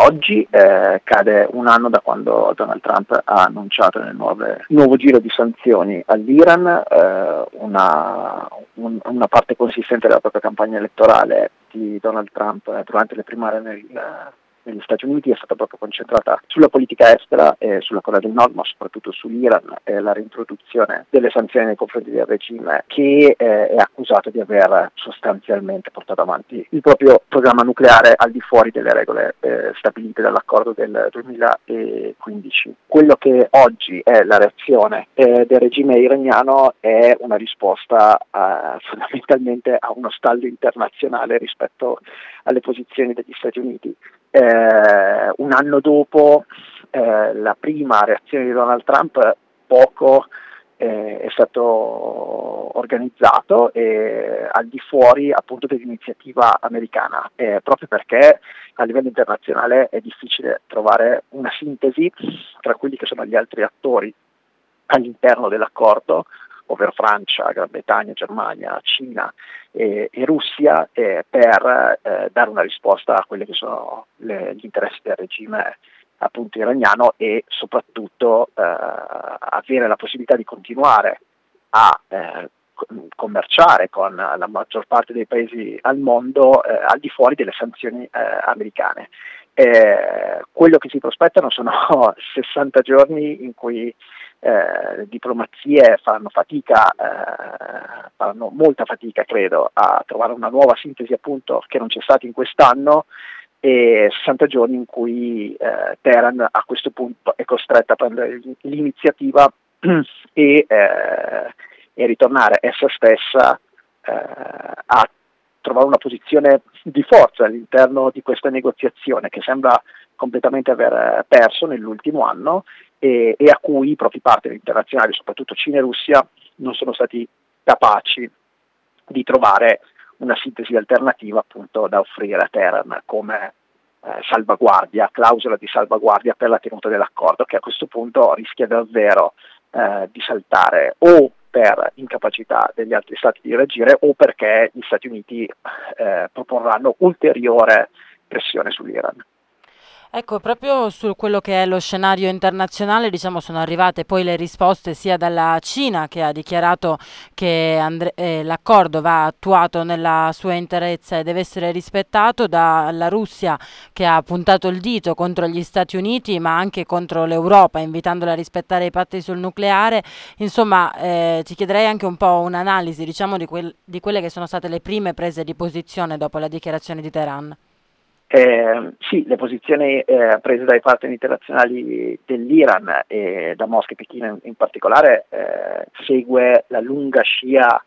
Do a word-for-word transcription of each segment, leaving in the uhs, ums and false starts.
oggi eh, cade un anno da quando Donald Trump ha annunciato nel nuove, nuovo giro di sanzioni all'Iran. eh, una, un, una parte consistente della propria campagna elettorale di Donald Trump eh, durante le primarie nel, negli Stati Uniti è stata proprio concentrata sulla politica estera e sulla Corea del Nord, ma soprattutto sull'Iran e la reintroduzione delle sanzioni nei confronti del regime, che eh, è accusato di aver sostanzialmente portato avanti il proprio programma nucleare al di fuori delle regole eh, stabilite dall'accordo del duemilaquindici. Quello che oggi è la reazione eh, del regime iraniano è una risposta eh, fondamentalmente a uno stallo internazionale rispetto alle posizioni degli Stati Uniti. Eh, un anno dopo eh, la prima reazione di Donald Trump, poco eh, è stato organizzato eh, al di fuori appunto dell'iniziativa americana, eh, proprio perché a livello internazionale è difficile trovare una sintesi tra quelli che sono gli altri attori all'interno dell'accordo, ovvero Francia, Gran Bretagna, Germania, Cina e, e Russia, eh, per eh, dare una risposta a quelli che sono le, gli interessi del regime appunto iraniano e soprattutto eh, avere la possibilità di continuare a eh, commerciare con la maggior parte dei paesi al mondo eh, al di fuori delle sanzioni eh, americane. Eh, quello che si prospettano sono sessanta giorni in cui eh, le diplomazie faranno fatica, eh, faranno molta fatica credo a trovare una nuova sintesi appunto che non c'è stata in quest'anno, e sessanta giorni in cui eh, Teheran a questo punto è costretta a prendere l'iniziativa e, eh, e ritornare essa stessa eh, a trovare una posizione di forza all'interno di questa negoziazione che sembra completamente aver perso nell'ultimo anno e, e a cui i propri partner internazionali, soprattutto Cina e Russia, non sono stati capaci di trovare una sintesi alternativa appunto da offrire a Teheran come eh, salvaguardia, clausola di salvaguardia per la tenuta dell'accordo, che a questo punto rischia davvero eh, di saltare o per incapacità degli altri stati di reagire o perché gli Stati Uniti eh, proporranno ulteriore pressione sull'Iran. Ecco, proprio su quello che è lo scenario internazionale, diciamo, sono arrivate poi le risposte sia dalla Cina, che ha dichiarato che andre- eh, l'accordo va attuato nella sua interezza e deve essere rispettato, dalla Russia, che ha puntato il dito contro gli Stati Uniti ma anche contro l'Europa, invitandola a rispettare i patti sul nucleare. Insomma, eh, ti chiederei anche un po' un'analisi, diciamo, di, quel- di quelle che sono state le prime prese di posizione dopo la dichiarazione di Teheran. Eh, sì, le posizioni eh, prese dai partner internazionali dell'Iran e da Mosca e Pechino in, in particolare eh, segue la lunga scia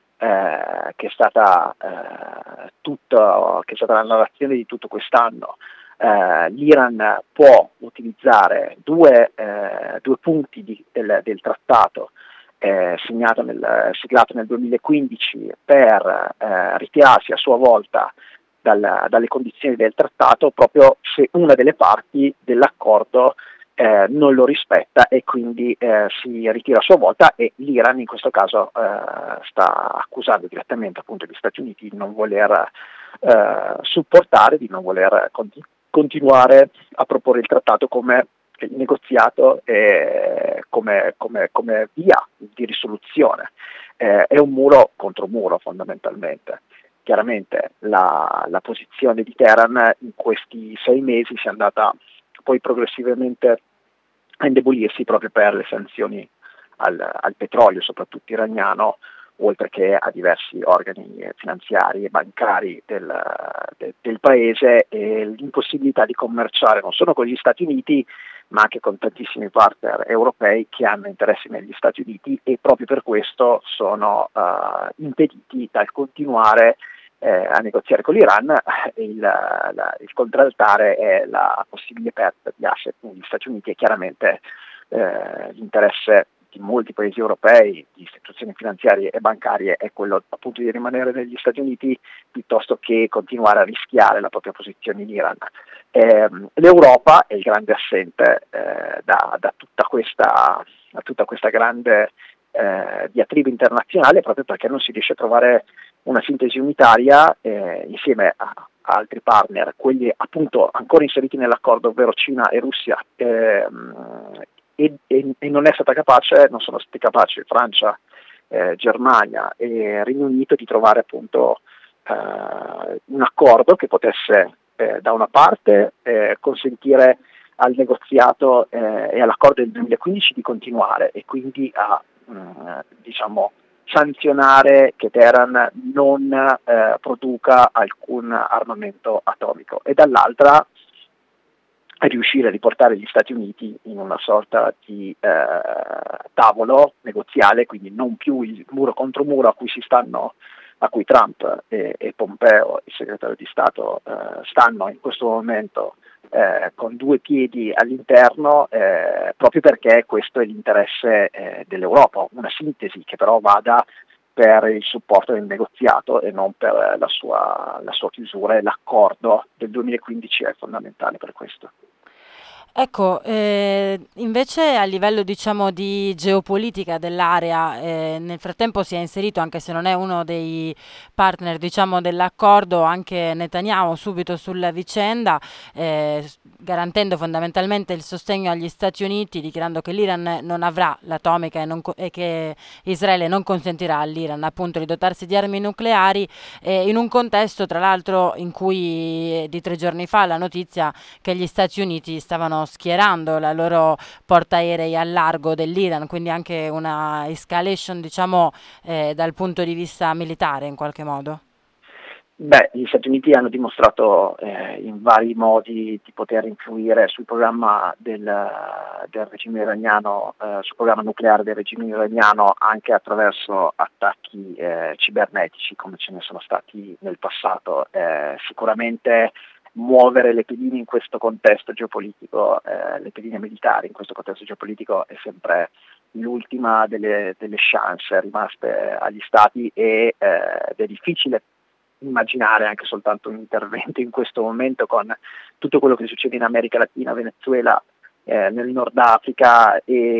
eh, che è stata eh, tutto, che è stata la narrazione di tutto quest'anno. Eh, L'Iran può utilizzare due, eh, due punti di, del, del trattato eh, segnato nel, siglato nel duemilaquindici per eh, ritirarsi a sua volta Dalla, dalle condizioni del trattato proprio se una delle parti dell'accordo eh, non lo rispetta e quindi eh, si ritira a sua volta, e l'Iran in questo caso eh, sta accusando direttamente appunto gli Stati Uniti di non voler eh, supportare, di non voler conti- continuare a proporre il trattato come il negoziato e come, come, come via di risoluzione. Eh, è un muro contro muro fondamentalmente. Chiaramente la, la posizione di Teheran in questi sei mesi si è andata poi progressivamente a indebolirsi proprio per le sanzioni al, al petrolio, soprattutto iraniano, oltre che a diversi organi finanziari e bancari del, de, del paese, e l'impossibilità di commerciare non solo con gli Stati Uniti ma anche con tantissimi partner europei che hanno interessi negli Stati Uniti e proprio per questo sono uh, impediti dal continuare Eh, a negoziare con l'Iran. Il, la, il contraltare è la possibile perdita di asset negli Stati Uniti e chiaramente eh, l'interesse di molti paesi europei, di istituzioni finanziarie e bancarie è quello appunto di rimanere negli Stati Uniti piuttosto che continuare a rischiare la propria posizione in Iran. Eh, L'Europa è il grande assente eh, da, da, tutta questa, da tutta questa grande eh, diatriba internazionale, proprio perché non si riesce a trovare una sintesi unitaria eh, insieme a altri partner, quelli appunto ancora inseriti nell'accordo, ovvero Cina e Russia, ehm, e, e, e non è stata capace, non sono stati capaci Francia, eh, Germania e Regno Unito di trovare appunto eh, un accordo che potesse eh, da una parte eh, consentire al negoziato eh, e all'accordo del duemilaquindici di continuare e quindi a mh, diciamo sanzionare che Teheran non eh, produca alcun armamento atomico, e dall'altra riuscire a riportare gli Stati Uniti in una sorta di eh, tavolo negoziale, quindi non più il muro contro muro a cui si stanno a cui Trump e, e Pompeo, il segretario di Stato, eh, stanno in questo momento eh, con due piedi all'interno, eh, proprio perché questo è l'interesse eh, dell'Europa, una sintesi che però vada per il supporto del negoziato e non per la sua, la sua chiusura, e l'accordo del duemilaquindici è fondamentale per questo. Ecco, eh, invece a livello diciamo di geopolitica dell'area, eh, nel frattempo si è inserito, anche se non è uno dei partner diciamo dell'accordo, anche Netanyahu subito sulla vicenda, eh, s- garantendo fondamentalmente il sostegno agli Stati Uniti, dichiarando che l'Iran non avrà l'atomica e, non co- e che Israele non consentirà all'Iran appunto di dotarsi di armi nucleari, eh, in un contesto tra l'altro in cui eh, di tre giorni fa la notizia che gli Stati Uniti stavano schierando la loro portaerei al largo dell'Iran, quindi anche una escalation, diciamo, eh, dal punto di vista militare in qualche modo. Beh, gli Stati Uniti hanno dimostrato eh, in vari modi di poter influire sul programma del, del regime iraniano, eh, sul programma nucleare del regime iraniano, anche attraverso attacchi eh, cibernetici come ce ne sono stati nel passato. Eh, sicuramente muovere le pedine in questo contesto geopolitico, eh, le pedine militari in questo contesto geopolitico è sempre l'ultima delle, delle chance rimaste agli stati, e eh, ed è difficile immaginare anche soltanto un intervento in questo momento con tutto quello che succede in America Latina, Venezuela, eh, nel Nord Africa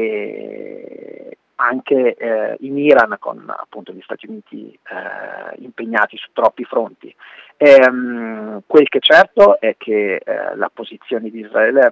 e anche eh, in Iran, con appunto gli Stati Uniti eh, impegnati su troppi fronti. Ehm, quel che è certo è che eh, la posizione di Israele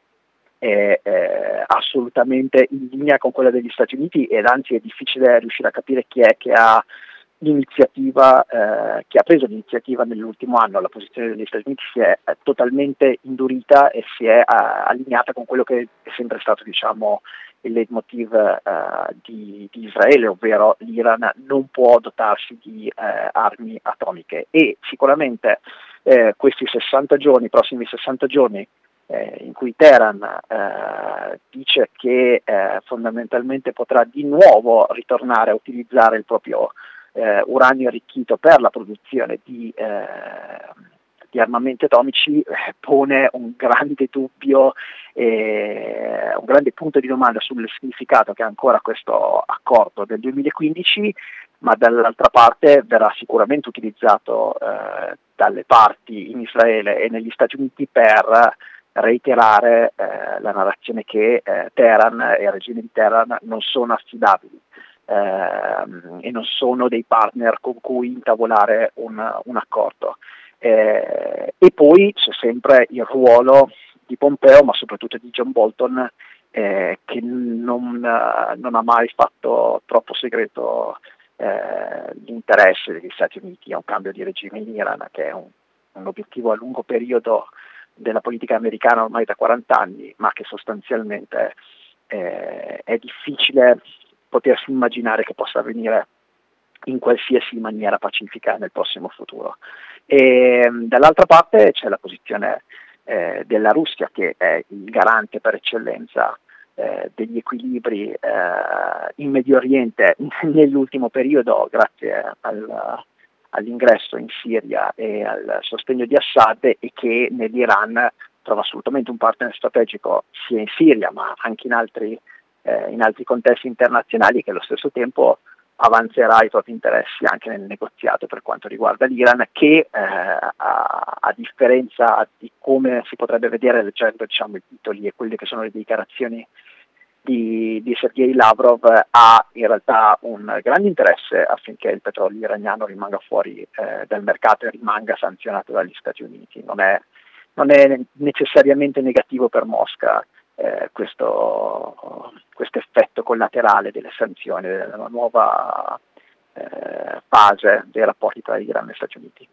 è eh, assolutamente in linea con quella degli Stati Uniti, ed anzi è difficile riuscire a capire chi è che ha l'iniziativa, eh, chi ha preso l'iniziativa nell'ultimo anno. La posizione degli Stati Uniti si è eh, totalmente indurita e si è eh, allineata con quello che è sempre stato, diciamo, il leitmotiv eh, di, di Israele, ovvero l'Iran non può dotarsi di eh, armi atomiche, e sicuramente eh, questi sessanta giorni, i prossimi sessanta giorni, eh, in cui Teheran eh, dice che eh, fondamentalmente potrà di nuovo ritornare a utilizzare il proprio eh, uranio arricchito per la produzione di, eh, di armamenti atomici, eh, pone un grande dubbio e un grande punto di domanda sul significato che ha ancora questo accordo del duemilaquindici, ma dall'altra parte verrà sicuramente utilizzato eh, dalle parti in Israele e negli Stati Uniti per reiterare eh, la narrazione che eh, Teheran e il regime di Teheran non sono affidabili eh, e non sono dei partner con cui intavolare un, un accordo. Eh, e poi c'è sempre il ruolo di Pompeo, ma soprattutto di John Bolton, eh, che non, non ha mai fatto troppo segreto eh, l'interesse degli Stati Uniti a un cambio di regime in Iran, che è un, un obiettivo a lungo periodo della politica americana ormai da quaranta anni, ma che sostanzialmente eh, è difficile potersi immaginare che possa avvenire in qualsiasi maniera pacifica nel prossimo futuro. E dall'altra parte c'è la posizione eh, della Russia, che è il garante per eccellenza eh, degli equilibri eh, in Medio Oriente nell'ultimo periodo, grazie al all'ingresso in Siria e al sostegno di Assad, e che nell'Iran trova assolutamente un partner strategico sia in Siria ma anche in altri, eh, in altri contesti internazionali, che allo stesso tempo avanzerà i propri interessi anche nel negoziato per quanto riguarda l'Iran, che eh, a, a differenza di come si potrebbe vedere leggendo, diciamo, i titoli e quelle che sono le dichiarazioni di, di Sergei Lavrov ha in realtà un grande interesse affinché il petrolio iraniano rimanga fuori eh, dal mercato e rimanga sanzionato dagli Stati Uniti. Non è, non è necessariamente negativo per Mosca eh, questo effetto collaterale delle sanzioni, della nuova eh, fase dei rapporti tra Iran e Stati Uniti.